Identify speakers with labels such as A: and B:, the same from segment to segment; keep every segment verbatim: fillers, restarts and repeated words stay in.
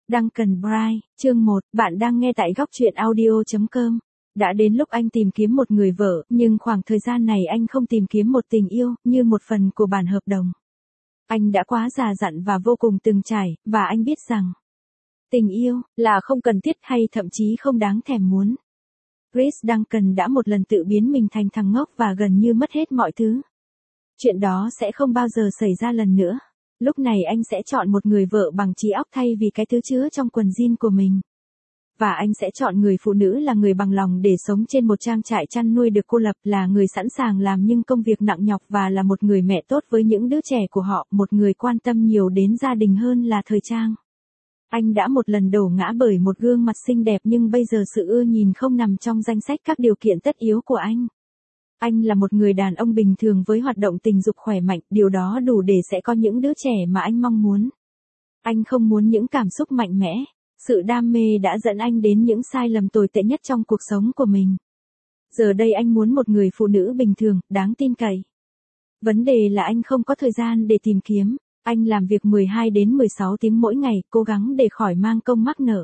A: Duncan Bright, chương một, bạn đang nghe tại góc truyện audio chấm com. Đã đến lúc anh tìm kiếm một người vợ, nhưng khoảng thời gian này anh không tìm kiếm một tình yêu, như một phần của bản hợp đồng. Anh đã quá già dặn và vô cùng từng trải, và anh biết rằng tình yêu là không cần thiết hay thậm chí không đáng thèm muốn. Chris Duncan đã một lần tự biến mình thành thằng ngốc và gần như mất hết mọi thứ. Chuyện đó sẽ không bao giờ xảy ra lần nữa. Lúc này anh sẽ chọn một người vợ bằng trí óc thay vì cái thứ chứa trong quần jean của mình. Và anh sẽ chọn người phụ nữ là người bằng lòng để sống trên một trang trại chăn nuôi được cô lập, là người sẵn sàng làm những công việc nặng nhọc và là một người mẹ tốt với những đứa trẻ của họ, một người quan tâm nhiều đến gia đình hơn là thời trang. Anh đã một lần đổ ngã bởi một gương mặt xinh đẹp, nhưng bây giờ sự ưa nhìn không nằm trong danh sách các điều kiện tất yếu của anh. Anh là một người đàn ông bình thường với hoạt động tình dục khỏe mạnh, điều đó đủ để sẽ có những đứa trẻ mà anh mong muốn. Anh không muốn những cảm xúc mạnh mẽ. Sự đam mê đã dẫn anh đến những sai lầm tồi tệ nhất trong cuộc sống của mình. Giờ đây anh muốn một người phụ nữ bình thường, đáng tin cậy. Vấn đề là anh không có thời gian để tìm kiếm. Anh làm việc mười hai đến mười sáu tiếng mỗi ngày, cố gắng để khỏi mang công mắc nợ.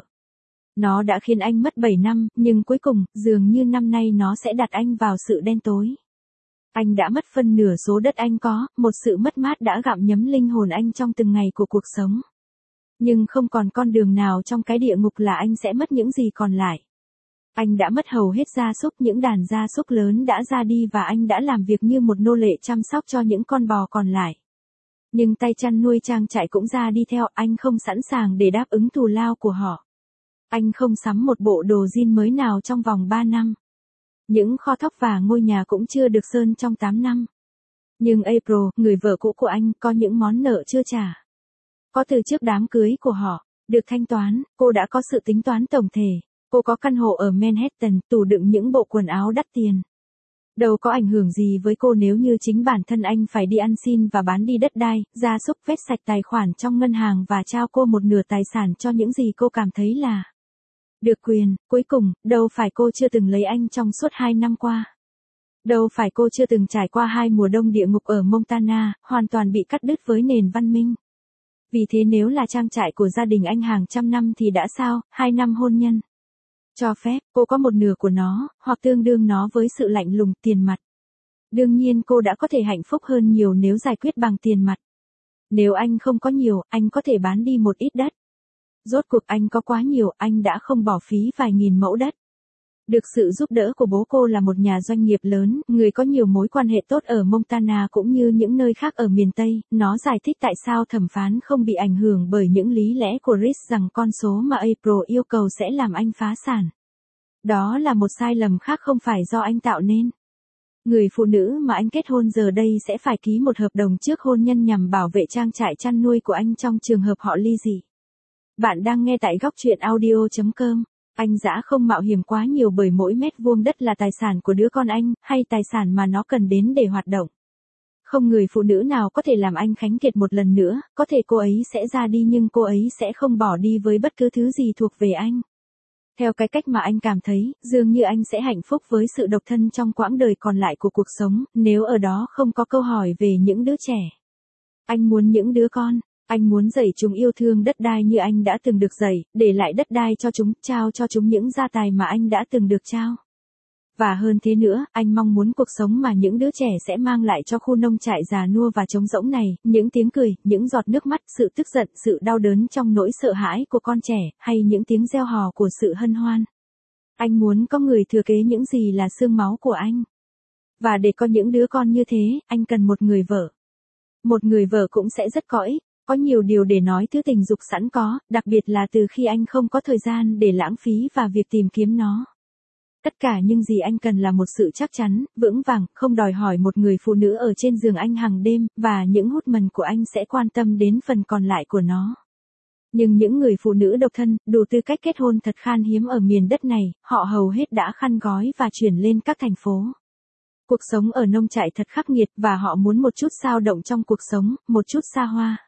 A: Nó đã khiến anh mất bảy năm, nhưng cuối cùng, dường như năm nay nó sẽ đặt anh vào sự đen tối. Anh đã mất phân nửa số đất anh có, một sự mất mát đã gặm nhấm linh hồn anh trong từng ngày của cuộc sống. Nhưng không còn con đường nào trong cái địa ngục là anh sẽ mất những gì còn lại. Anh đã mất hầu hết gia súc, những đàn gia súc lớn đã ra đi và anh đã làm việc như một nô lệ chăm sóc cho những con bò còn lại. Nhưng tay chăn nuôi trang trại cũng ra đi theo, anh không sẵn sàng để đáp ứng thù lao của họ. Anh không sắm một bộ đồ jean mới nào trong vòng ba năm. Những kho thóc và ngôi nhà cũng chưa được sơn trong tám năm. Nhưng April, người vợ cũ của anh, có những món nợ chưa trả. Có từ trước đám cưới của họ, được thanh toán, cô đã có sự tính toán tổng thể. Cô có căn hộ ở Manhattan, tủ đựng những bộ quần áo đắt tiền. Đâu có ảnh hưởng gì với cô nếu như chính bản thân anh phải đi ăn xin và bán đi đất đai, gia súc, vét sạch tài khoản trong ngân hàng và trao cô một nửa tài sản cho những gì cô cảm thấy là được quyền. Cuối cùng, đâu phải cô chưa từng lấy anh trong suốt hai năm qua. Đâu phải cô chưa từng trải qua hai mùa đông địa ngục ở Montana, hoàn toàn bị cắt đứt với nền văn minh. Vì thế nếu là trang trại của gia đình anh hàng trăm năm thì đã sao, hai năm hôn nhân. Cho phép, cô có một nửa của nó, hoặc tương đương nó với sự lạnh lùng, tiền mặt. Đương nhiên cô đã có thể hạnh phúc hơn nhiều nếu giải quyết bằng tiền mặt. Nếu anh không có nhiều, anh có thể bán đi một ít đất. Rốt cuộc anh có quá nhiều, anh đã không bỏ phí vài nghìn mẫu đất. Được sự giúp đỡ của bố cô là một nhà doanh nghiệp lớn, người có nhiều mối quan hệ tốt ở Montana cũng như những nơi khác ở miền Tây, nó giải thích tại sao thẩm phán không bị ảnh hưởng bởi những lý lẽ của Chris rằng con số mà April yêu cầu sẽ làm anh phá sản. Đó là một sai lầm khác, không phải do anh tạo nên. Người phụ nữ mà anh kết hôn giờ đây sẽ phải ký một hợp đồng trước hôn nhân nhằm bảo vệ trang trại chăn nuôi của anh trong trường hợp họ ly dị. Bạn đang nghe tại góc truyện audio chấm com. Anh dã không mạo hiểm quá nhiều bởi mỗi mét vuông đất là tài sản của đứa con anh, hay tài sản mà nó cần đến để hoạt động. Không người phụ nữ nào có thể làm anh khánh kiệt một lần nữa, có thể cô ấy sẽ ra đi nhưng cô ấy sẽ không bỏ đi với bất cứ thứ gì thuộc về anh. Theo cái cách mà anh cảm thấy, dường như anh sẽ hạnh phúc với sự độc thân trong quãng đời còn lại của cuộc sống, nếu ở đó không có câu hỏi về những đứa trẻ. Anh muốn những đứa con. Anh muốn dạy chúng yêu thương đất đai như anh đã từng được dạy, để lại đất đai cho chúng, trao cho chúng những gia tài mà anh đã từng được trao. Và hơn thế nữa, anh mong muốn cuộc sống mà những đứa trẻ sẽ mang lại cho khu nông trại già nua và trống rỗng này, những tiếng cười, những giọt nước mắt, sự tức giận, sự đau đớn trong nỗi sợ hãi của con trẻ, hay những tiếng reo hò của sự hân hoan. Anh muốn có người thừa kế những gì là xương máu của anh. Và để có những đứa con như thế, anh cần một người vợ. Một người vợ cũng sẽ rất có ích. Có nhiều điều để nói thứ tình dục sẵn có, đặc biệt là từ khi anh không có thời gian để lãng phí vào việc tìm kiếm nó. Tất cả những gì anh cần là một sự chắc chắn, vững vàng, không đòi hỏi một người phụ nữ ở trên giường anh hàng đêm, và những hút mần của anh sẽ quan tâm đến phần còn lại của nó. Nhưng những người phụ nữ độc thân, đủ tư cách kết hôn thật khan hiếm ở miền đất này, họ hầu hết đã khăn gói và chuyển lên các thành phố. Cuộc sống ở nông trại thật khắc nghiệt và họ muốn một chút xao động trong cuộc sống, một chút xa hoa.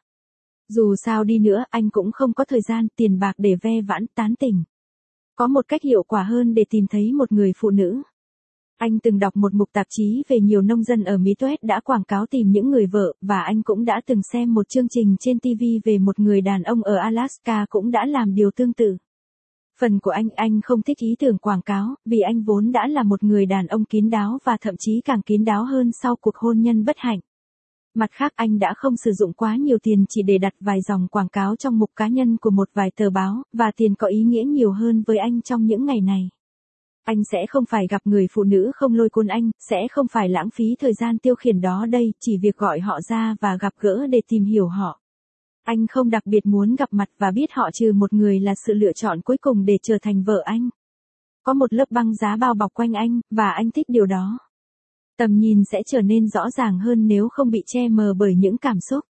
A: Dù sao đi nữa, anh cũng không có thời gian, tiền bạc để ve vãn, tán tỉnh. Có một cách hiệu quả hơn để tìm thấy một người phụ nữ. Anh từng đọc một mục tạp chí về nhiều nông dân ở Mỹ Tuét đã quảng cáo tìm những người vợ, và anh cũng đã từng xem một chương trình trên ti vi về một người đàn ông ở Alaska cũng đã làm điều tương tự. Phần của anh, anh không thích ý tưởng quảng cáo, vì anh vốn đã là một người đàn ông kín đáo và thậm chí càng kín đáo hơn sau cuộc hôn nhân bất hạnh. Mặt khác, anh đã không sử dụng quá nhiều tiền chỉ để đặt vài dòng quảng cáo trong mục cá nhân của một vài tờ báo, và tiền có ý nghĩa nhiều hơn với anh trong những ngày này. Anh sẽ không phải gặp người phụ nữ không lôi cuốn anh, sẽ không phải lãng phí thời gian tiêu khiển đó đây, chỉ việc gọi họ ra và gặp gỡ để tìm hiểu họ. Anh không đặc biệt muốn gặp mặt và biết họ trừ một người là sự lựa chọn cuối cùng để trở thành vợ anh. Có một lớp băng giá bao bọc quanh anh, và anh thích điều đó. Tầm nhìn sẽ trở nên rõ ràng hơn nếu không bị che mờ bởi những cảm xúc.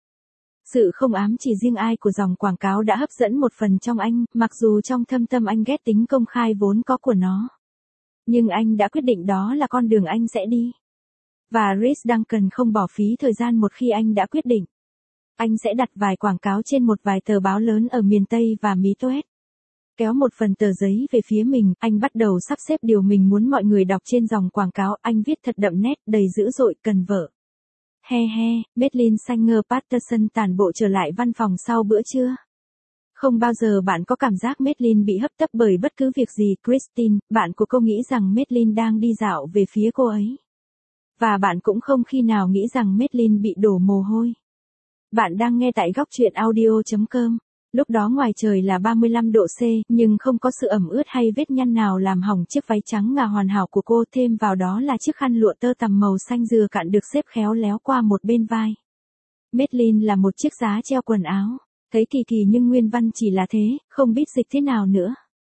A: Sự không ám chỉ riêng ai của dòng quảng cáo đã hấp dẫn một phần trong anh, mặc dù trong thâm tâm anh ghét tính công khai vốn có của nó. Nhưng anh đã quyết định đó là con đường anh sẽ đi. Và Chris Duncan không bỏ phí thời gian một khi anh đã quyết định. Anh sẽ đặt vài quảng cáo trên một vài tờ báo lớn ở miền Tây và Mỹ Tuét. Kéo một phần tờ giấy về phía mình, anh bắt đầu sắp xếp điều mình muốn mọi người đọc trên dòng quảng cáo. Anh viết thật đậm nét, đầy dữ dội, cần vợ. He he, Madeline Sanger Patterson tản bộ trở lại văn phòng sau bữa trưa. Không bao giờ bạn có cảm giác Madeline bị hấp tấp bởi bất cứ việc gì. Christine, bạn của cô nghĩ rằng Madeline đang đi dạo về phía cô ấy. Và bạn cũng không khi nào nghĩ rằng Madeline bị đổ mồ hôi. Bạn đang nghe tại góc truyện audio chấm com. Lúc đó ngoài trời là ba mươi lăm độ C, nhưng không có sự ẩm ướt hay vết nhăn nào làm hỏng chiếc váy trắng ngà hoàn hảo của cô, thêm vào đó là chiếc khăn lụa tơ tằm màu xanh dừa cạn được xếp khéo léo qua một bên vai. Madeline là một chiếc giá treo quần áo. Thấy kỳ kỳ nhưng nguyên văn chỉ là thế, không biết dịch thế nào nữa.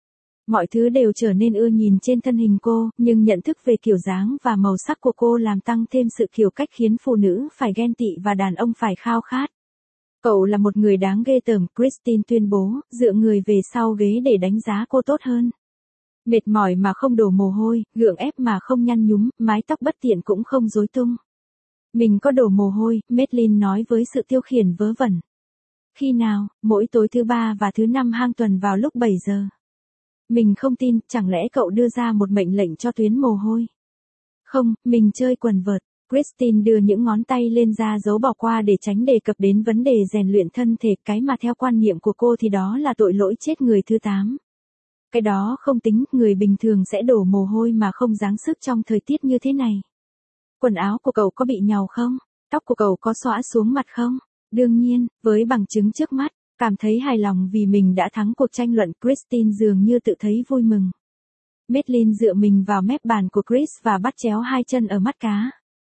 A: Mọi thứ đều trở nên ưa nhìn trên thân hình cô, nhưng nhận thức về kiểu dáng và màu sắc của cô làm tăng thêm sự kiểu cách khiến phụ nữ phải ghen tị và đàn ông phải khao khát. Cậu là một người đáng ghê tởm, Christine tuyên bố, dựa người về sau ghế để đánh giá cô tốt hơn. Mệt mỏi mà không đổ mồ hôi, gượng ép mà không nhăn nhúm, mái tóc bất tiện cũng không rối tung. Mình có đổ mồ hôi, Madeline nói với sự tiêu khiển vớ vẩn. Khi nào? Mỗi tối thứ ba và thứ năm hàng tuần vào lúc bảy giờ. Mình không tin, chẳng lẽ cậu đưa ra một mệnh lệnh cho tuyến mồ hôi? Không, mình chơi quần vợt. Christine đưa những ngón tay lên ra dấu bỏ qua để tránh đề cập đến vấn đề rèn luyện thân thể, cái mà theo quan niệm của cô thì đó là tội lỗi chết người thứ tám. Cái đó không tính, người bình thường sẽ đổ mồ hôi mà không dáng sức trong thời tiết như thế này. Quần áo của cậu có bị nhàu không? Tóc của cậu có xõa xuống mặt không? Đương nhiên, với bằng chứng trước mắt, cảm thấy hài lòng vì mình đã thắng cuộc tranh luận, Christine dường như tự thấy vui mừng. Madeline dựa mình vào mép bàn của Chris và bắt chéo hai chân ở mắt cá.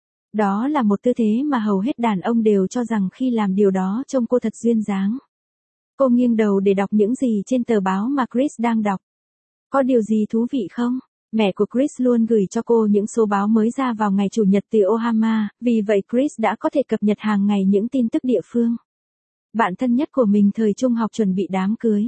A: Đó là một tư thế mà hầu hết đàn ông đều cho rằng khi làm điều đó trông cô thật duyên dáng. Cô nghiêng đầu để đọc những gì trên tờ báo mà Chris đang đọc. Có điều gì thú vị không? Mẹ của Chris luôn gửi cho cô những số báo mới ra vào ngày Chủ nhật từ Omaha, vì vậy Chris đã có thể cập nhật hàng ngày những tin tức địa phương. Bạn thân nhất của mình thời trung học chuẩn bị đám cưới.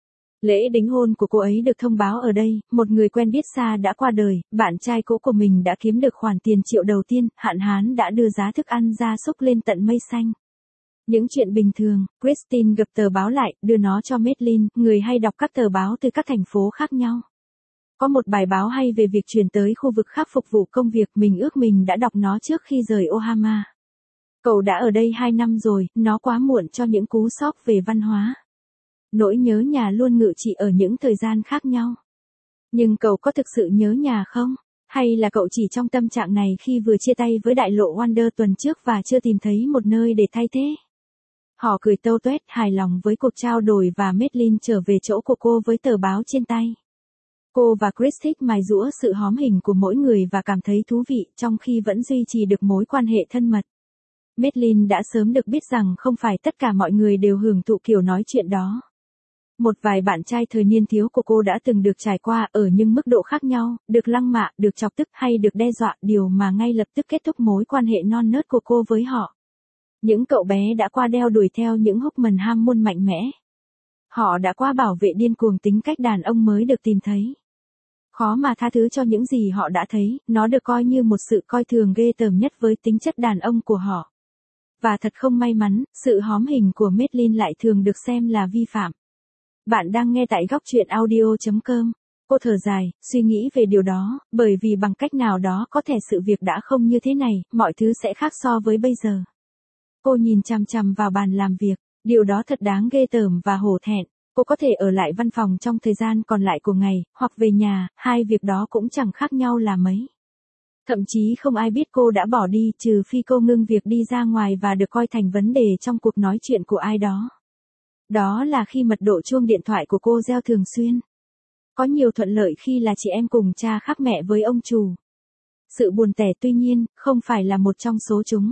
A: Lễ đính hôn của cô ấy được thông báo ở đây, một người quen biết xa đã qua đời, bạn trai cũ của mình đã kiếm được khoản tiền triệu đầu tiên, hạn hán đã đưa giá thức ăn gia súc lên tận mây xanh. Những chuyện bình thường, Christine gập tờ báo lại, đưa nó cho Madeline, người hay đọc các tờ báo từ các thành phố khác nhau. Có một bài báo hay về việc chuyển tới khu vực khác phục vụ công việc, mình ước mình đã đọc nó trước khi rời Omaha. Cậu đã ở đây hai năm rồi, nó quá muộn cho những cú sốc về văn hóa. Nỗi nhớ nhà luôn ngự trị ở những thời gian khác nhau. Nhưng cậu có thực sự nhớ nhà không? Hay là cậu chỉ trong tâm trạng này khi vừa chia tay với đại lộ Wonder tuần trước và chưa tìm thấy một nơi để thay thế? Họ cười tâu tuét hài lòng với cuộc trao đổi và Madeline trở về chỗ của cô với tờ báo trên tay. Cô và Chris thích mài giũa sự hóm hình của mỗi người và cảm thấy thú vị trong khi vẫn duy trì được mối quan hệ thân mật. Madeline đã sớm được biết rằng không phải tất cả mọi người đều hưởng thụ kiểu nói chuyện đó. Một vài bạn trai thời niên thiếu của cô đã từng được trải qua ở những mức độ khác nhau, được lăng mạ, được chọc tức hay được đe dọa, điều mà ngay lập tức kết thúc mối quan hệ non nớt của cô với họ. Những cậu bé đã qua đeo đuổi theo những hốc mần ham muốn mạnh mẽ. Họ đã qua bảo vệ điên cuồng tính cách đàn ông mới được tìm thấy. Khó mà tha thứ cho những gì họ đã thấy, nó được coi như một sự coi thường ghê tởm nhất với tính chất đàn ông của họ. Và thật không may mắn, sự hóm hình của Madeline lại thường được xem là vi phạm. Bạn đang nghe tại góc truyện audio chấm com. Cô thở dài, suy nghĩ về điều đó, bởi vì bằng cách nào đó có thể sự việc đã không như thế này, mọi thứ sẽ khác so với bây giờ. Cô nhìn chằm chằm vào bàn làm việc, điều đó thật đáng ghê tởm và hổ thẹn. Cô có thể ở lại văn phòng trong thời gian còn lại của ngày, hoặc về nhà, hai việc đó cũng chẳng khác nhau là mấy. Thậm chí không ai biết cô đã bỏ đi trừ phi cô ngưng việc đi ra ngoài và được coi thành vấn đề trong cuộc nói chuyện của ai đó. Đó là khi mật độ chuông điện thoại của cô reo thường xuyên. Có nhiều thuận lợi khi là chị em cùng cha khác mẹ với ông chủ. Sự buồn tẻ tuy nhiên, không phải là một trong số chúng.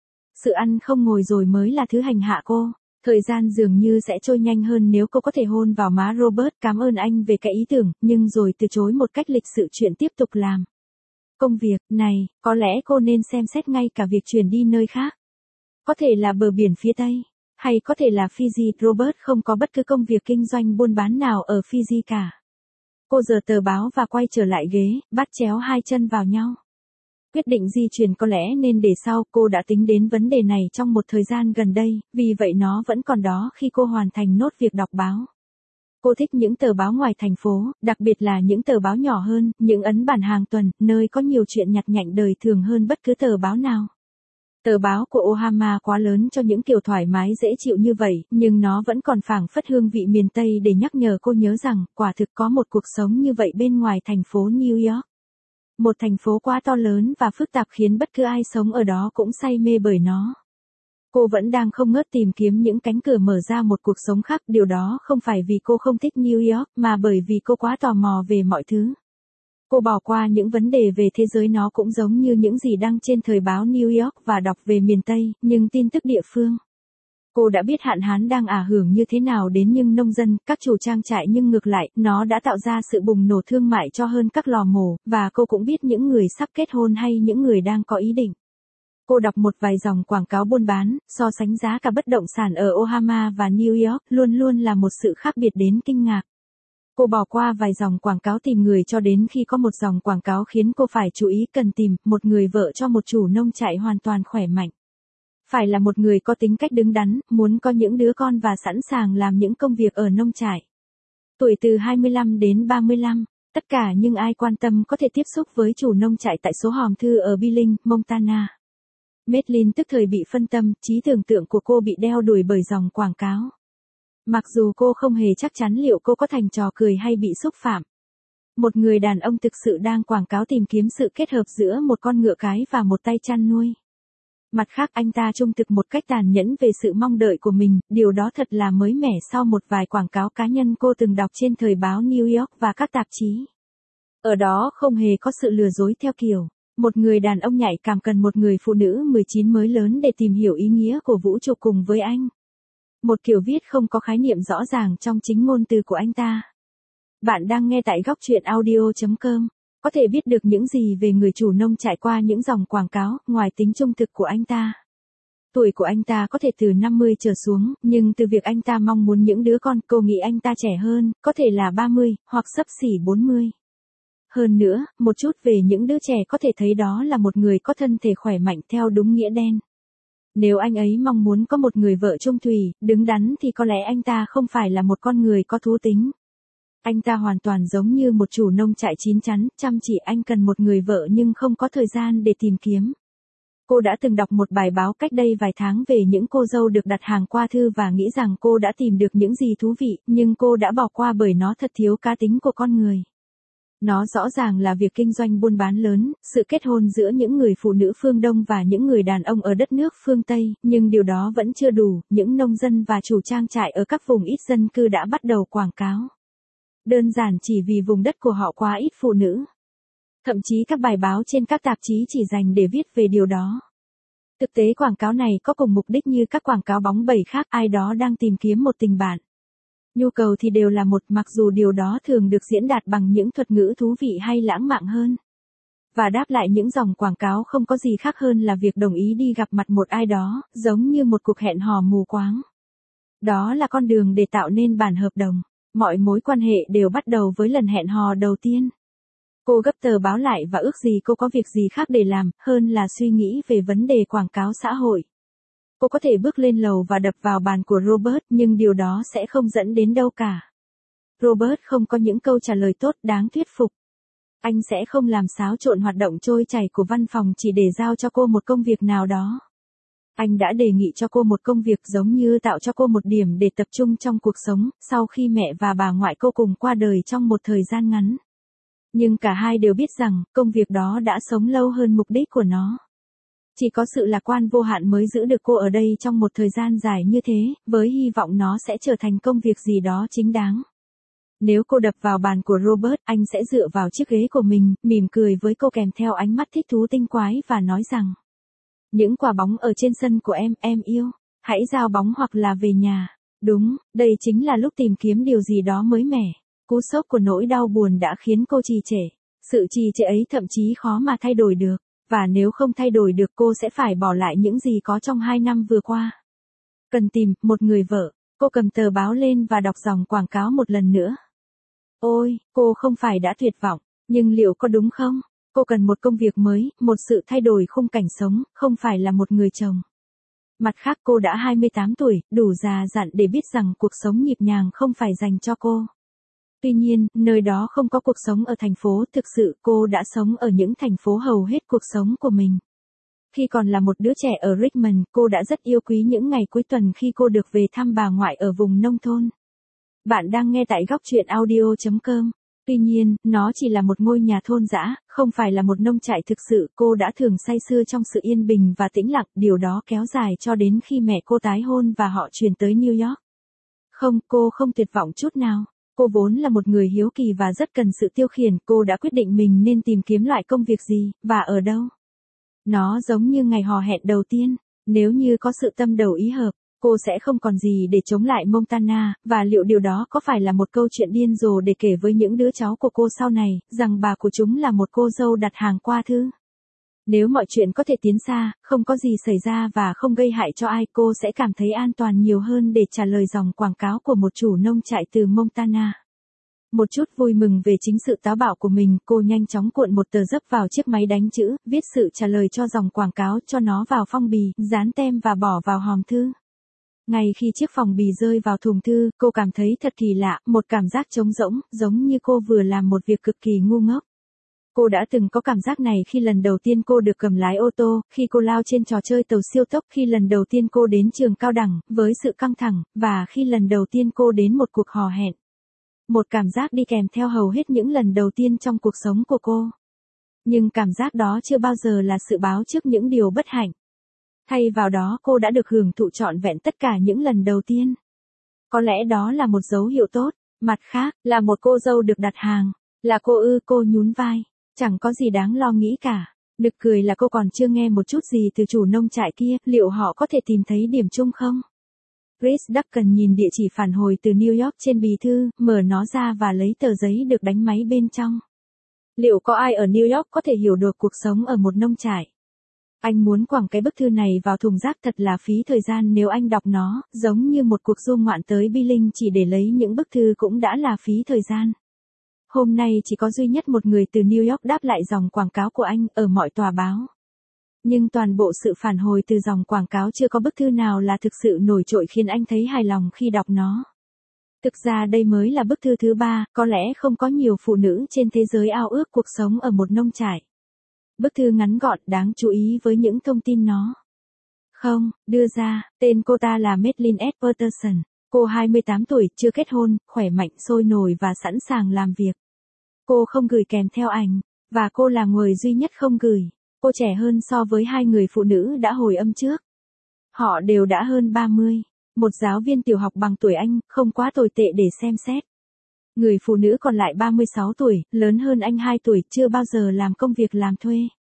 A: Sự ăn không ngồi rồi mới là thứ hành hạ cô. Thời gian dường như sẽ trôi nhanh hơn nếu cô có thể hôn vào má Robert, cảm ơn anh về cái ý tưởng, nhưng rồi từ chối một cách lịch sự chuyện tiếp tục làm. Công việc này, có lẽ cô nên xem xét ngay cả việc chuyển đi nơi khác. Có thể là bờ biển phía Tây, hay có thể là Fiji. Robert không có bất cứ công việc kinh doanh buôn bán nào ở Fiji cả. Cô giở tờ báo và quay trở lại ghế, bắt chéo hai chân vào nhau. Quyết định di chuyển có lẽ nên để sau, cô đã tính đến vấn đề này trong một thời gian gần đây, vì vậy nó vẫn còn đó khi cô hoàn thành nốt việc đọc báo. Cô thích những tờ báo ngoài thành phố, đặc biệt là những tờ báo nhỏ hơn, những ấn bản hàng tuần, nơi có nhiều chuyện nhặt nhạnh đời thường hơn bất cứ tờ báo nào. Tờ báo của Ohama quá lớn cho những kiểu thoải mái dễ chịu như vậy, nhưng nó vẫn còn phảng phất hương vị miền Tây để nhắc nhở cô nhớ rằng, quả thực có một cuộc sống như vậy bên ngoài thành phố New York. Một thành phố quá to lớn và phức tạp khiến bất cứ ai sống ở đó cũng say mê bởi nó. Cô vẫn đang không ngớt tìm kiếm những cánh cửa mở ra một cuộc sống khác, điều đó không phải vì cô không thích New York mà bởi vì cô quá tò mò về mọi thứ. Cô bỏ qua những vấn đề về thế giới, nó cũng giống như những gì đăng trên thời báo New York và đọc về miền Tây, nhưng tin tức địa phương. Cô đã biết hạn hán đang ảnh hưởng như thế nào đến những nông dân, các chủ trang trại, nhưng ngược lại, nó đã tạo ra sự bùng nổ thương mại cho hơn các lò mổ, và cô cũng biết những người sắp kết hôn hay những người đang có ý định. Cô đọc một vài dòng quảng cáo buôn bán, so sánh giá cả bất động sản ở Ohama và New York luôn luôn là một sự khác biệt đến kinh ngạc. Cô bỏ qua vài dòng quảng cáo tìm người cho đến khi có một dòng quảng cáo khiến cô phải chú ý, cần tìm một người vợ cho một chủ nông trại hoàn toàn khỏe mạnh. Phải là một người có tính cách đứng đắn, muốn có những đứa con và sẵn sàng làm những công việc ở nông trại. Tuổi từ hai mươi lăm đến ba mươi lăm, tất cả những ai quan tâm có thể tiếp xúc với chủ nông trại tại số hòm thư ở Billings, Montana. Madeline tức thời bị phân tâm, trí tưởng tượng của cô bị đeo đuổi bởi dòng quảng cáo. Mặc dù cô không hề chắc chắn liệu cô có thành trò cười hay bị xúc phạm. Một người đàn ông thực sự đang quảng cáo tìm kiếm sự kết hợp giữa một con ngựa cái và một tay chăn nuôi. Mặt khác, anh ta trung thực một cách tàn nhẫn về sự mong đợi của mình, điều đó thật là mới mẻ sau một vài quảng cáo cá nhân cô từng đọc trên thời báo New York và các tạp chí. Ở đó không hề có sự lừa dối theo kiểu, một người đàn ông nhạy cảm cần một người phụ nữ mười chín mới lớn để tìm hiểu ý nghĩa của vũ trụ cùng với anh. Một kiểu viết không có khái niệm rõ ràng trong chính ngôn từ của anh ta. Bạn đang nghe tại góc truyện audio chấm com. Có thể biết được những gì về người chủ nông trại qua những dòng quảng cáo, ngoài tính trung thực của anh ta. Tuổi của anh ta có thể từ năm mươi trở xuống, nhưng từ việc anh ta mong muốn những đứa con, cô nghĩ anh ta trẻ hơn, có thể là ba mươi, hoặc xấp xỉ bốn mươi. Hơn nữa, một chút về những đứa trẻ có thể thấy đó là một người có thân thể khỏe mạnh theo đúng nghĩa đen. Nếu anh ấy mong muốn có một người vợ trung thủy, đứng đắn thì có lẽ anh ta không phải là một con người có thú tính. Anh ta hoàn toàn giống như một chủ nông trại chín chắn, chăm chỉ. Anh cần một người vợ nhưng không có thời gian để tìm kiếm. Cô đã từng đọc một bài báo cách đây vài tháng về những cô dâu được đặt hàng qua thư và nghĩ rằng cô đã tìm được những gì thú vị, nhưng cô đã bỏ qua bởi nó thật thiếu cá tính của con người. Nó rõ ràng là việc kinh doanh buôn bán lớn, sự kết hôn giữa những người phụ nữ phương Đông và những người đàn ông ở đất nước phương Tây, nhưng điều đó vẫn chưa đủ, những nông dân và chủ trang trại ở các vùng ít dân cư đã bắt đầu quảng cáo. Đơn giản chỉ vì vùng đất của họ quá ít phụ nữ. Thậm chí các bài báo trên các tạp chí chỉ dành để viết về điều đó. Thực tế quảng cáo này có cùng mục đích như các quảng cáo bóng bẩy khác, ai đó đang tìm kiếm một tình bạn. Nhu cầu thì đều là một, mặc dù điều đó thường được diễn đạt bằng những thuật ngữ thú vị hay lãng mạn hơn. Và đáp lại những dòng quảng cáo không có gì khác hơn là việc đồng ý đi gặp mặt một ai đó, giống như một cuộc hẹn hò mù quáng. Đó là con đường để tạo nên bản hợp đồng. Mọi mối quan hệ đều bắt đầu với lần hẹn hò đầu tiên. Cô gấp tờ báo lại và ước gì cô có việc gì khác để làm, hơn là suy nghĩ về vấn đề quảng cáo xã hội. Cô có thể bước lên lầu và đập vào bàn của Robert, nhưng điều đó sẽ không dẫn đến đâu cả. Robert không có những câu trả lời tốt đáng thuyết phục. Anh sẽ không làm xáo trộn hoạt động trôi chảy của văn phòng chỉ để giao cho cô một công việc nào đó. Anh đã đề nghị cho cô một công việc giống như tạo cho cô một điểm để tập trung trong cuộc sống, sau khi mẹ và bà ngoại cô cùng qua đời trong một thời gian ngắn. Nhưng cả hai đều biết rằng, công việc đó đã sống lâu hơn mục đích của nó. Chỉ có sự lạc quan vô hạn mới giữ được cô ở đây trong một thời gian dài như thế, với hy vọng nó sẽ trở thành công việc gì đó chính đáng. Nếu cô đập vào bàn của Robert, anh sẽ dựa vào chiếc ghế của mình, mỉm cười với cô kèm theo ánh mắt thích thú tinh quái và nói rằng: những quả bóng ở trên sân của em, em yêu. Hãy giao bóng hoặc là về nhà. Đúng, đây chính là lúc tìm kiếm điều gì đó mới mẻ. Cú sốc của nỗi đau buồn đã khiến cô trì trệ. Sự trì trệ ấy thậm chí khó mà thay đổi được. Và nếu không thay đổi được cô sẽ phải bỏ lại những gì có trong hai năm vừa qua. Cần tìm một người vợ. Cô cầm tờ báo lên và đọc dòng quảng cáo một lần nữa. Ôi, cô không phải đã tuyệt vọng, nhưng liệu có đúng không? Cô cần một công việc mới, một sự thay đổi khung cảnh sống, không phải là một người chồng. Mặt khác cô đã hai mươi tám tuổi, đủ già dặn để biết rằng cuộc sống nhịp nhàng không phải dành cho cô. Tuy nhiên, nơi đó không có cuộc sống ở thành phố, thực sự cô đã sống ở những thành phố hầu hết cuộc sống của mình. Khi còn là một đứa trẻ ở Richmond, cô đã rất yêu quý những ngày cuối tuần khi cô được về thăm bà ngoại ở vùng nông thôn. Bạn đang nghe tại góc truyện audio chấm com. Tuy nhiên, nó chỉ là một ngôi nhà thôn dã, không phải là một nông trại thực sự. Cô đã thường say sưa trong sự yên bình và tĩnh lặng, điều đó kéo dài cho đến khi mẹ cô tái hôn và họ chuyển tới New York. Không, cô không tuyệt vọng chút nào. Cô vốn là một người hiếu kỳ và rất cần sự tiêu khiển. Cô đã quyết định mình nên tìm kiếm loại công việc gì, và ở đâu. Nó giống như ngày hò hẹn đầu tiên. Nếu như có sự tâm đầu ý hợp, cô sẽ không còn gì để chống lại Montana, và liệu điều đó có phải là một câu chuyện điên rồ để kể với những đứa cháu của cô sau này, rằng bà của chúng là một cô dâu đặt hàng qua thư? Nếu mọi chuyện có thể tiến xa, không có gì xảy ra và không gây hại cho ai, cô sẽ cảm thấy an toàn nhiều hơn để trả lời dòng quảng cáo của một chủ nông trại từ Montana. Một chút vui mừng về chính sự táo bạo của mình, cô nhanh chóng cuộn một tờ dấp vào chiếc máy đánh chữ, viết sự trả lời cho dòng quảng cáo, cho nó vào phong bì, dán tem và bỏ vào hòm thư. Ngay khi chiếc phong bì rơi vào thùng thư, cô cảm thấy thật kỳ lạ, một cảm giác trống rỗng, giống như cô vừa làm một việc cực kỳ ngu ngốc. Cô đã từng có cảm giác này khi lần đầu tiên cô được cầm lái ô tô, khi cô lao trên trò chơi tàu siêu tốc, khi lần đầu tiên cô đến trường cao đẳng, với sự căng thẳng, và khi lần đầu tiên cô đến một cuộc hò hẹn. Một cảm giác đi kèm theo hầu hết những lần đầu tiên trong cuộc sống của cô. Nhưng cảm giác đó chưa bao giờ là sự báo trước những điều bất hạnh. Thay vào đó cô đã được hưởng thụ trọn vẹn tất cả những lần đầu tiên. Có lẽ đó là một dấu hiệu tốt. Mặt khác, là một cô dâu được đặt hàng. Là cô ư? Cô nhún vai. Chẳng có gì đáng lo nghĩ cả. Nực cười là cô còn chưa nghe một chút gì từ chủ nông trại kia, liệu họ có thể tìm thấy điểm chung không? Chris Duncan nhìn địa chỉ phản hồi từ New York trên bì thư, mở nó ra và lấy tờ giấy được đánh máy bên trong. Liệu có ai ở New York có thể hiểu được cuộc sống ở một nông trại? Anh muốn quẳng cái bức thư này vào thùng rác, thật là phí thời gian nếu anh đọc nó, giống như một cuộc du ngoạn tới Billings chỉ để lấy những bức thư cũng đã là phí thời gian. Hôm nay chỉ có duy nhất một người từ New York đáp lại dòng quảng cáo của anh ở mọi tòa báo. Nhưng toàn bộ sự phản hồi từ dòng quảng cáo chưa có bức thư nào là thực sự nổi trội khiến anh thấy hài lòng khi đọc nó. Thực ra đây mới là bức thư thứ ba, có lẽ không có nhiều phụ nữ trên thế giới ao ước cuộc sống ở một nông trại. Bức thư ngắn gọn, đáng chú ý với những thông tin nó không đưa ra. Tên cô ta là Madeline S. Patterson. Cô hai mươi tám tuổi, chưa kết hôn, khỏe mạnh, sôi nổi và sẵn sàng làm việc. Cô không gửi kèm theo ảnh, và cô là người duy nhất không gửi. Cô trẻ hơn so với hai người phụ nữ đã hồi âm trước. Họ đều đã hơn ba mươi. Một giáo viên tiểu học bằng tuổi anh, không quá tồi tệ để xem xét. Người phụ nữ còn lại ba mươi sáu tuổi, lớn hơn anh hai tuổi, chưa bao giờ làm công việc làm thuê.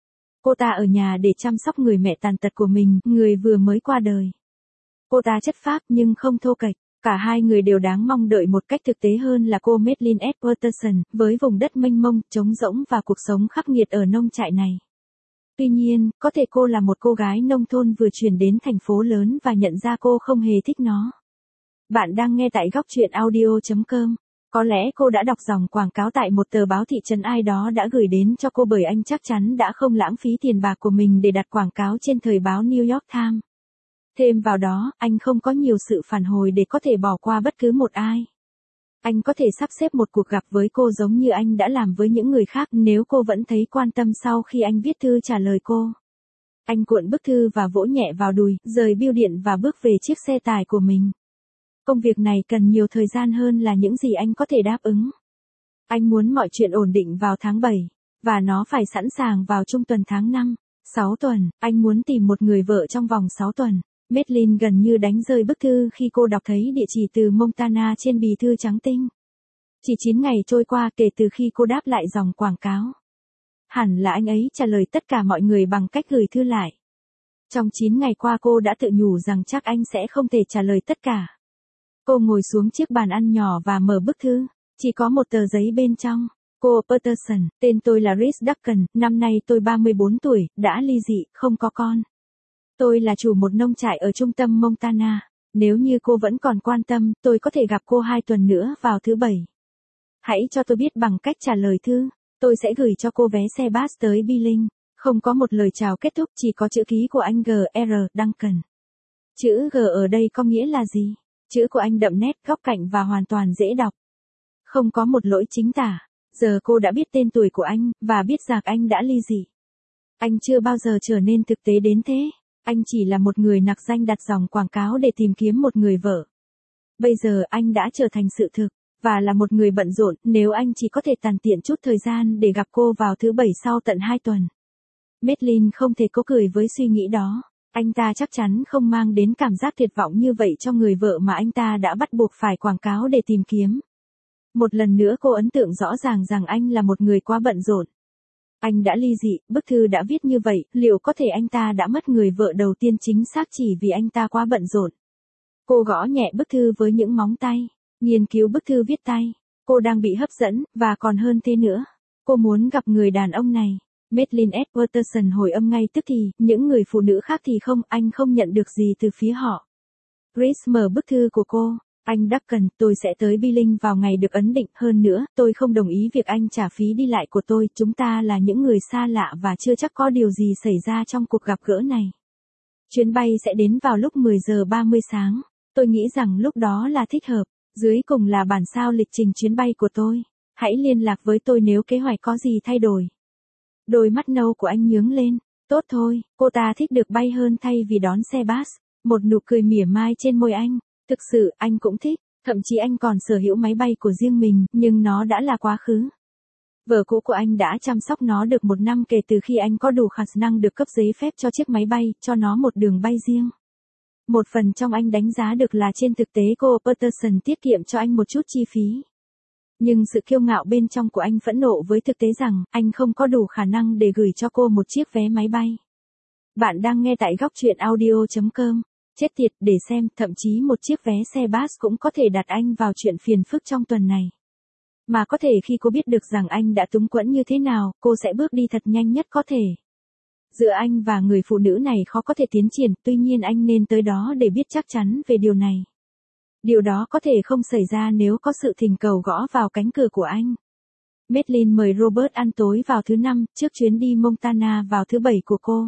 A: Cô ta ở nhà để chăm sóc người mẹ tàn tật của mình, người vừa mới qua đời. Cô ta chất phác nhưng không thô kệch. Cả hai người đều đáng mong đợi một cách thực tế hơn là cô Madeline S. Patterson, với vùng đất mênh mông, trống rỗng và cuộc sống khắc nghiệt ở nông trại này. Tuy nhiên, có thể cô là một cô gái nông thôn vừa chuyển đến thành phố lớn và nhận ra cô không hề thích nó. Bạn đang nghe tại góc truyện audio chấm com. Có lẽ cô đã đọc dòng quảng cáo tại một tờ báo thị trấn ai đó đã gửi đến cho cô, bởi anh chắc chắn đã không lãng phí tiền bạc của mình để đặt quảng cáo trên thời báo New York Times. Thêm vào đó, anh không có nhiều sự phản hồi để có thể bỏ qua bất cứ một ai. Anh có thể sắp xếp một cuộc gặp với cô giống như anh đã làm với những người khác nếu cô vẫn thấy quan tâm sau khi anh viết thư trả lời cô. Anh cuộn bức thư và vỗ nhẹ vào đùi, rời bưu điện và bước về chiếc xe tải của mình. Công việc này cần nhiều thời gian hơn là những gì anh có thể đáp ứng. Anh muốn mọi chuyện ổn định vào tháng bảy, và nó phải sẵn sàng vào trung tuần tháng năm. sáu tuần, anh muốn tìm một người vợ trong vòng sáu tuần. Madeline gần như đánh rơi bức thư khi cô đọc thấy địa chỉ từ Montana trên bì thư trắng tinh. Chỉ chín ngày trôi qua kể từ khi cô đáp lại dòng quảng cáo. Hẳn là anh ấy trả lời tất cả mọi người bằng cách gửi thư lại. Trong chín ngày qua cô đã tự nhủ rằng chắc anh sẽ không thể trả lời tất cả. Cô ngồi xuống chiếc bàn ăn nhỏ và mở bức thư. Chỉ có một tờ giấy bên trong. Cô Peterson, tên tôi là Rhys Duncan, năm nay tôi ba mươi bốn tuổi, đã ly dị, không có con. Tôi là chủ một nông trại ở trung tâm Montana. Nếu như cô vẫn còn quan tâm, tôi có thể gặp cô hai tuần nữa vào thứ bảy. Hãy cho tôi biết bằng cách trả lời thư. Tôi sẽ gửi cho cô vé xe bus tới Billings. Không có một lời chào kết thúc, chỉ có chữ ký của anh G R Duncan. Chữ G ở đây có nghĩa là gì? Chữ của anh đậm nét, góc cạnh và hoàn toàn dễ đọc. Không có một lỗi chính tả. Giờ cô đã biết tên tuổi của anh, và biết rằng anh đã ly dị. Anh chưa bao giờ trở nên thực tế đến thế. Anh chỉ là một người nặc danh đặt dòng quảng cáo để tìm kiếm một người vợ. Bây giờ anh đã trở thành sự thực, và là một người bận rộn nếu anh chỉ có thể tàn tiện chút thời gian để gặp cô vào thứ bảy sau tận hai tuần. Madeline không thể cố cười với suy nghĩ đó. Anh ta chắc chắn không mang đến cảm giác tuyệt vọng như vậy cho người vợ mà anh ta đã bắt buộc phải quảng cáo để tìm kiếm. Một lần nữa cô ấn tượng rõ ràng rằng anh là một người quá bận rộn. Anh đã ly dị, bức thư đã viết như vậy, liệu có thể anh ta đã mất người vợ đầu tiên chính xác chỉ vì anh ta quá bận rộn? Cô gõ nhẹ bức thư với những móng tay, nghiên cứu bức thư viết tay. Cô đang bị hấp dẫn, và còn hơn thế nữa. Cô muốn gặp người đàn ông này. Madeline S. Peterson hồi âm ngay tức thì, những người phụ nữ khác thì không, anh không nhận được gì từ phía họ. Rhys mở bức thư của cô. Anh Duncan, tôi sẽ tới Billings vào ngày được ấn định, hơn nữa, tôi không đồng ý việc anh trả phí đi lại của tôi, chúng ta là những người xa lạ và chưa chắc có điều gì xảy ra trong cuộc gặp gỡ này. Chuyến bay sẽ đến vào lúc mười giờ ba mươi sáng, tôi nghĩ rằng lúc đó là thích hợp, dưới cùng là bản sao lịch trình chuyến bay của tôi, hãy liên lạc với tôi nếu kế hoạch có gì thay đổi. Đôi mắt nâu của anh nhướng lên, tốt thôi, cô ta thích được bay hơn thay vì đón xe bus, một nụ cười mỉa mai trên môi anh. Thực sự, anh cũng thích, thậm chí anh còn sở hữu máy bay của riêng mình, nhưng nó đã là quá khứ. Vợ cũ của anh đã chăm sóc nó được một năm kể từ khi anh có đủ khả năng được cấp giấy phép cho chiếc máy bay, cho nó một đường bay riêng. Một phần trong anh đánh giá được là trên thực tế cô Peterson tiết kiệm cho anh một chút chi phí. Nhưng sự kiêu ngạo bên trong của anh phẫn nộ với thực tế rằng, anh không có đủ khả năng để gửi cho cô một chiếc vé máy bay. Bạn đang nghe tại góc truyện audio chấm com. Chết tiệt, để xem, thậm chí một chiếc vé xe bus cũng có thể đặt anh vào chuyện phiền phức trong tuần này. Mà có thể khi cô biết được rằng anh đã túng quẫn như thế nào, cô sẽ bước đi thật nhanh nhất có thể. Giữa anh và người phụ nữ này khó có thể tiến triển, tuy nhiên anh nên tới đó để biết chắc chắn về điều này. Điều đó có thể không xảy ra nếu có sự thỉnh cầu gõ vào cánh cửa của anh. Madeline mời Robert ăn tối vào thứ năm, trước chuyến đi Montana vào thứ bảy của cô.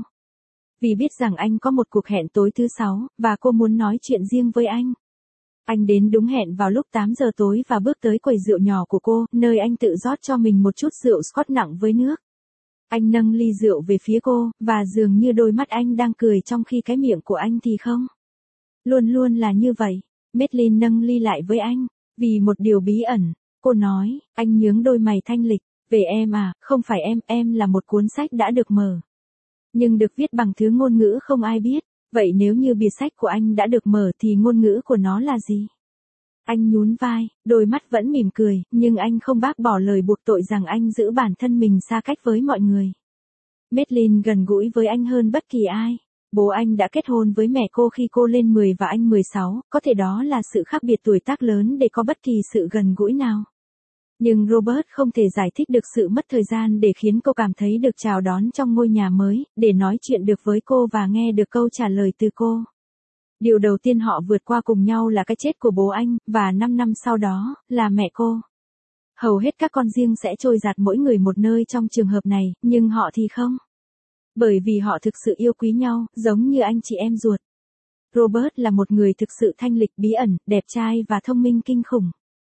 A: Vì biết rằng anh có một cuộc hẹn tối thứ sáu, và cô muốn nói chuyện riêng với anh. Anh đến đúng hẹn vào lúc tám giờ tối và bước tới quầy rượu nhỏ của cô, nơi anh tự rót cho mình một chút rượu Scotch nặng với nước. Anh nâng ly rượu về phía cô, và dường như đôi mắt anh đang cười trong khi cái miệng của anh thì không. Luôn luôn là như vậy. Madeline nâng ly lại với anh, vì một điều bí ẩn. Cô nói, anh nhướng đôi mày thanh lịch, về em à, không phải em, em là một cuốn sách đã được mở. Nhưng được viết bằng thứ ngôn ngữ không ai biết, vậy nếu như bìa sách của anh đã được mở thì ngôn ngữ của nó là gì? Anh nhún vai, đôi mắt vẫn mỉm cười, nhưng anh không bác bỏ lời buộc tội rằng anh giữ bản thân mình xa cách với mọi người. Madeline gần gũi với anh hơn bất kỳ ai. Bố anh đã kết hôn với mẹ cô khi cô lên mười và anh mười sáu, có thể đó là sự khác biệt tuổi tác lớn để có bất kỳ sự gần gũi nào. Nhưng Robert không thể giải thích được sự mất thời gian để khiến cô cảm thấy được chào đón trong ngôi nhà mới, để nói chuyện được với cô và nghe được câu trả lời từ cô. Điều đầu tiên họ vượt qua cùng nhau là cái chết của bố anh, và năm năm sau đó, là mẹ cô. Hầu hết các con riêng sẽ trôi dạt mỗi người một nơi trong trường hợp này, nhưng họ thì không. Bởi vì họ thực sự yêu quý nhau, giống như anh chị em ruột. Robert là một người thực sự thanh lịch bí ẩn, đẹp trai và thông minh kinh khủng.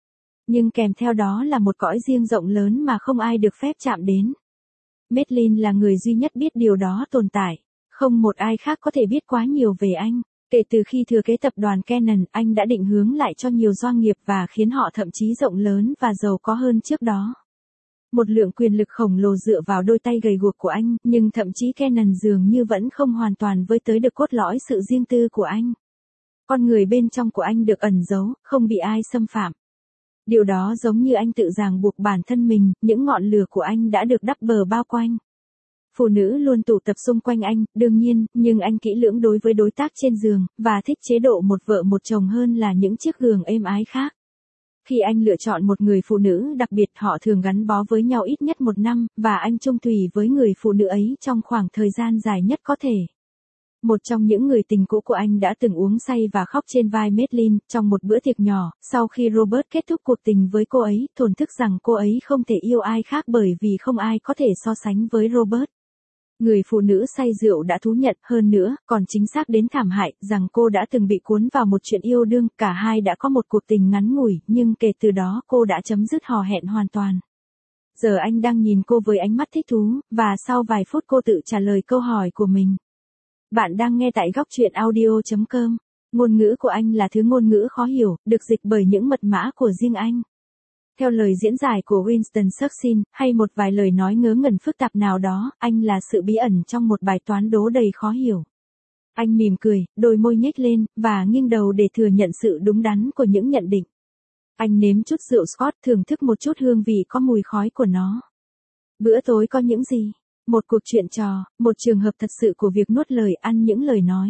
A: Nhưng kèm theo đó là một cõi riêng rộng lớn mà không ai được phép chạm đến. Madeline là người duy nhất biết điều đó tồn tại. Không một ai khác có thể biết quá nhiều về anh. Kể từ khi thừa kế tập đoàn Canon, anh đã định hướng lại cho nhiều doanh nghiệp và khiến họ thậm chí rộng lớn và giàu có hơn trước đó. Một lượng quyền lực khổng lồ dựa vào đôi tay gầy guộc của anh, nhưng thậm chí Canon dường như vẫn không hoàn toàn với tới được cốt lõi sự riêng tư của anh. Con người bên trong của anh được ẩn giấu, không bị ai xâm phạm. Điều đó giống như anh tự ràng buộc bản thân mình, những ngọn lửa của anh đã được đắp bờ bao quanh. Phụ nữ luôn tụ tập xung quanh anh, đương nhiên, nhưng anh kỹ lưỡng đối với đối tác trên giường, và thích chế độ một vợ một chồng hơn là những chiếc giường êm ái khác. Khi anh lựa chọn một người phụ nữ đặc biệt, họ thường gắn bó với nhau ít nhất một năm, và anh chung thủy với người phụ nữ ấy trong khoảng thời gian dài nhất có thể. Một trong những người tình cũ của anh đã từng uống say và khóc trên vai Madeline, trong một bữa tiệc nhỏ, sau khi Robert kết thúc cuộc tình với cô ấy, thổn thức rằng cô ấy không thể yêu ai khác bởi vì không ai có thể so sánh với Robert. Người phụ nữ say rượu đã thú nhận, hơn nữa, còn chính xác đến thảm hại, rằng cô đã từng bị cuốn vào một chuyện yêu đương, cả hai đã có một cuộc tình ngắn ngủi, nhưng kể từ đó cô đã chấm dứt hò hẹn hoàn toàn. Giờ anh đang nhìn cô với ánh mắt thích thú, và sau vài phút cô tự trả lời câu hỏi của mình. Bạn đang nghe tại góc truyện audio chấm com. Ngôn ngữ của anh là thứ ngôn ngữ khó hiểu, được dịch bởi những mật mã của riêng anh. Theo lời diễn giải của Winston Churchill, hay một vài lời nói ngớ ngẩn phức tạp nào đó, anh là sự bí ẩn trong một bài toán đố đầy khó hiểu. Anh mỉm cười, đôi môi nhếch lên, và nghiêng đầu để thừa nhận sự đúng đắn của những nhận định. Anh nếm chút rượu Scotch, thưởng thức một chút hương vị có mùi khói của nó. Bữa tối có những gì? Một cuộc chuyện trò, một trường hợp thật sự của việc nuốt lời ăn những lời nói.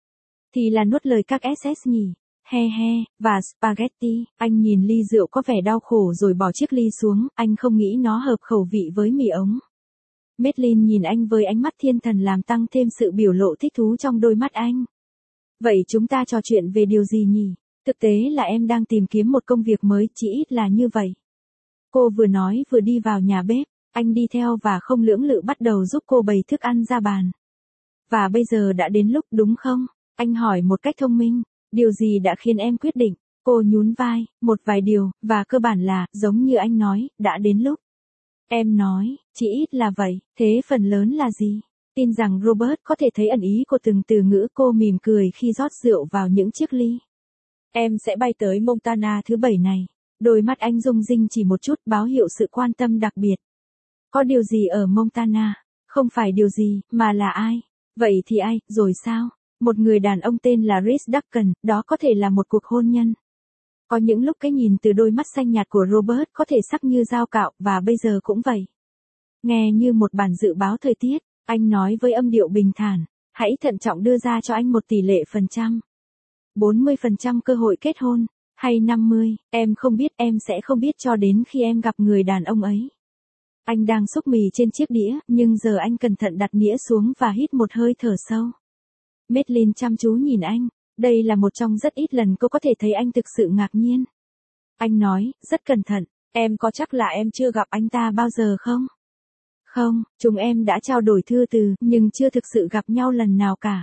A: Thì là nuốt lời các ét ét nhỉ? He he, và spaghetti. Anh nhìn ly rượu có vẻ đau khổ rồi bỏ chiếc ly xuống, anh không nghĩ nó hợp khẩu vị với mì ống. Madeline nhìn anh với ánh mắt thiên thần làm tăng thêm sự biểu lộ thích thú trong đôi mắt anh. Vậy chúng ta trò chuyện về điều gì nhỉ? Thực tế là em đang tìm kiếm một công việc mới, chỉ ít là như vậy. Cô vừa nói vừa đi vào nhà bếp, anh đi theo và không lưỡng lự bắt đầu giúp cô bày thức ăn ra bàn. Và bây giờ đã đến lúc, đúng không? Anh hỏi một cách thông minh. Điều gì đã khiến em quyết định? Cô nhún vai, một vài điều, và cơ bản là, giống như anh nói, đã đến lúc. Em nói, chỉ ít là vậy, thế phần lớn là gì? Tin rằng Robert có thể thấy ẩn ý của từng từ ngữ. Cô mỉm cười khi rót rượu vào những chiếc ly. Em sẽ bay tới Montana thứ bảy này. Đôi mắt anh rung rinh chỉ một chút, báo hiệu sự quan tâm đặc biệt. Có điều gì ở Montana? Không phải điều gì, mà là ai? Vậy thì ai, rồi sao? Một người đàn ông tên là Rhys Duncan, đó có thể là một cuộc hôn nhân. Có những lúc cái nhìn từ đôi mắt xanh nhạt của Robert có thể sắc như dao cạo, và bây giờ cũng vậy. Nghe như một bản dự báo thời tiết, anh nói với âm điệu bình thản, hãy thận trọng đưa ra cho anh một tỷ lệ phần trăm. bốn mươi phần trăm cơ hội kết hôn, hay năm mươi, em không biết, em sẽ không biết cho đến khi em gặp người đàn ông ấy. Anh đang xúc mì trên chiếc đĩa, nhưng giờ anh cẩn thận đặt đĩa xuống và hít một hơi thở sâu. Madeline chăm chú nhìn anh, đây là một trong rất ít lần cô có thể thấy anh thực sự ngạc nhiên. Anh nói, rất cẩn thận, em có chắc là em chưa gặp anh ta bao giờ không? Không, chúng em đã trao đổi thư từ, nhưng chưa thực sự gặp nhau lần nào cả.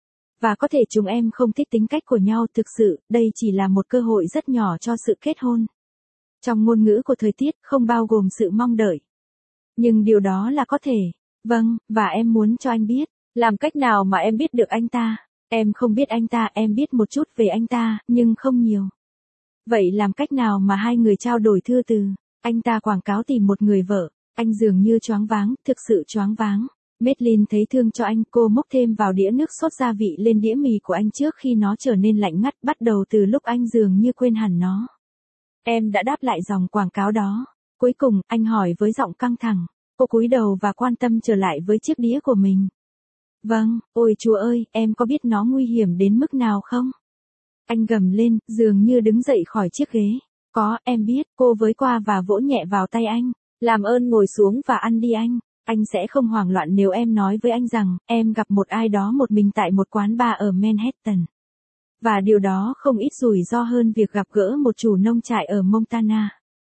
A: Và có thể chúng em không thích tính cách của nhau, thực sự, đây chỉ là một cơ hội rất nhỏ cho sự kết hôn. Trong ngôn ngữ của thời tiết, không bao gồm sự mong đợi. Nhưng điều đó là có thể. Vâng, và em muốn cho anh biết. Làm cách nào mà em biết được anh ta? Em không biết anh ta, em biết một chút về anh ta, nhưng không nhiều. Vậy làm cách nào mà hai người trao đổi thư từ? Anh ta quảng cáo tìm một người vợ. Anh dường như choáng váng, thực sự choáng váng. Madeline thấy thương cho anh, cô múc thêm vào đĩa nước sốt gia vị lên đĩa mì của anh trước khi nó trở nên lạnh ngắt, bắt đầu từ lúc anh dường như quên hẳn nó. Em đã đáp lại dòng quảng cáo đó. Cuối cùng, anh hỏi với giọng căng thẳng. Cô cúi đầu và quan tâm trở lại với chiếc đĩa của mình. Vâng, ôi Chúa ơi, em có biết nó nguy hiểm đến mức nào không? Anh gầm lên, dường như đứng dậy khỏi chiếc ghế. Có, em biết, cô với qua và vỗ nhẹ vào tay anh. Làm ơn ngồi xuống và ăn đi anh. Anh sẽ không hoảng loạn nếu em nói với anh rằng, em gặp một ai đó một mình tại một quán bar ở Manhattan. Và điều đó không ít rủi ro hơn việc gặp gỡ một chủ nông trại ở Montana.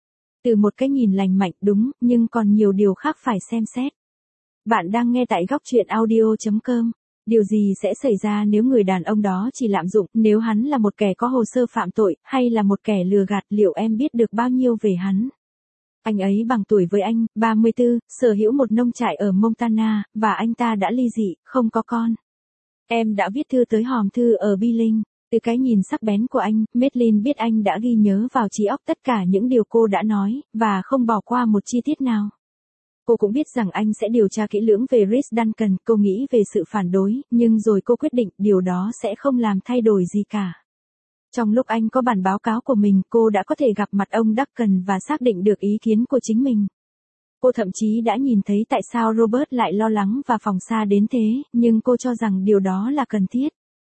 A: Từ một cái nhìn lành mạnh đúng, nhưng còn nhiều điều khác phải xem xét. Bạn đang nghe tại góc truyện audio chấm com. Điều gì sẽ xảy ra nếu người đàn ông đó chỉ lạm dụng, nếu hắn là một kẻ có hồ sơ phạm tội, hay là một kẻ lừa gạt, liệu em biết được bao nhiêu về hắn? Anh ấy bằng tuổi với anh, ba mươi tư, sở hữu một nông trại ở Montana, và anh ta đã ly dị, không có con. Em đã viết thư tới hòm thư ở Billings. Từ cái nhìn sắc bén của anh, Madeline biết anh đã ghi nhớ vào trí óc tất cả những điều cô đã nói, và không bỏ qua một chi tiết nào. Cô cũng biết rằng anh sẽ điều tra kỹ lưỡng về Rhys Duncan, cô nghĩ về sự phản đối, nhưng rồi cô quyết định điều đó sẽ không làm thay đổi gì cả. Trong lúc anh có bản báo cáo của mình, cô đã có thể gặp mặt ông Duncan và xác định được ý kiến của chính mình. Cô thậm chí đã nhìn thấy tại sao Robert lại lo lắng và phòng xa đến thế, nhưng cô cho rằng điều đó là cần thiết.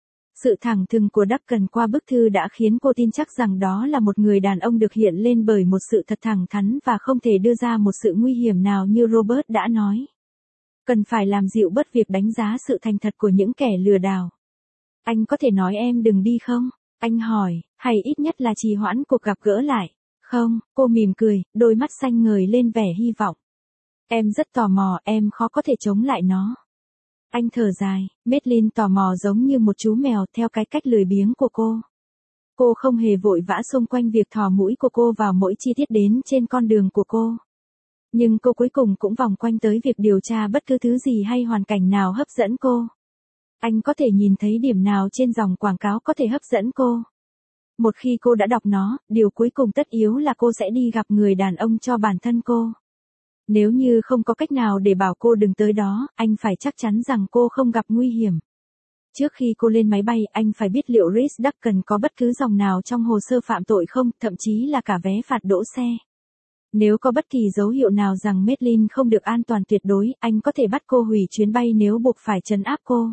A: Sự thẳng thừng của Duncan qua bức thư đã khiến cô tin chắc rằng đó là một người đàn ông được hiện lên bởi một sự thật thẳng thắn và không thể đưa ra một sự nguy hiểm nào như Robert đã nói. Cần phải làm dịu bớt việc đánh giá sự thành thật của những kẻ lừa đảo. Anh có thể nói em đừng đi không? Anh hỏi, hay ít nhất là trì hoãn cuộc gặp gỡ lại. Không, cô mỉm cười, đôi mắt xanh ngời lên vẻ hy vọng. Em rất tò mò, em khó có thể chống lại nó. Anh thở dài, Madeline tò mò giống như một chú mèo theo cái cách lười biếng của cô. Cô không hề vội vã xung quanh việc thò mũi của cô vào mỗi chi tiết đến trên con đường của cô. Nhưng cô cuối cùng cũng vòng quanh tới việc điều tra bất cứ thứ gì hay hoàn cảnh nào hấp dẫn cô. Anh có thể nhìn thấy điểm nào trên dòng quảng cáo có thể hấp dẫn cô. Một khi cô đã đọc nó, điều cuối cùng tất yếu là cô sẽ đi gặp người đàn ông cho bản thân cô. Nếu như không có cách nào để bảo cô đừng tới đó, anh phải chắc chắn rằng cô không gặp nguy hiểm. Trước khi cô lên máy bay, anh phải biết liệu Rhys Duncan có bất cứ dòng nào trong hồ sơ phạm tội không, thậm chí là cả vé phạt đỗ xe. Nếu có bất kỳ dấu hiệu nào rằng Madeline không được an toàn tuyệt đối, anh có thể bắt cô hủy chuyến bay nếu buộc phải trấn áp cô.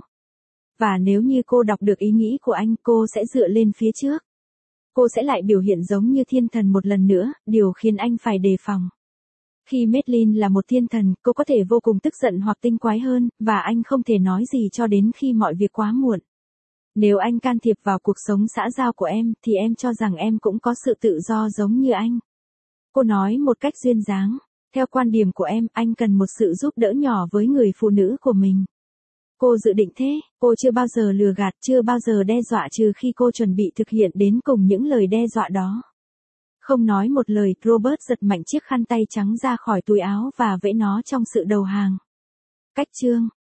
A: Và nếu như cô đọc được ý nghĩ của anh, cô sẽ dựa lên phía trước. Cô sẽ lại biểu hiện giống như thiên thần một lần nữa, điều khiến anh phải đề phòng. Khi Madeline là một thiên thần, cô có thể vô cùng tức giận hoặc tinh quái hơn, và anh không thể nói gì cho đến khi mọi việc quá muộn. Nếu anh can thiệp vào cuộc sống xã giao của em, thì em cho rằng em cũng có sự tự do giống như anh. Cô nói một cách duyên dáng. Theo quan điểm của em, anh cần một sự giúp đỡ nhỏ với người phụ nữ của mình. Cô dự định thế, cô chưa bao giờ lừa gạt, chưa bao giờ đe dọa trừ khi cô chuẩn bị thực hiện đến cùng những lời đe dọa đó. Không nói một lời, Robert giật mạnh chiếc khăn tay trắng ra khỏi túi áo và vẽ nó trong sự đầu hàng. Cách chương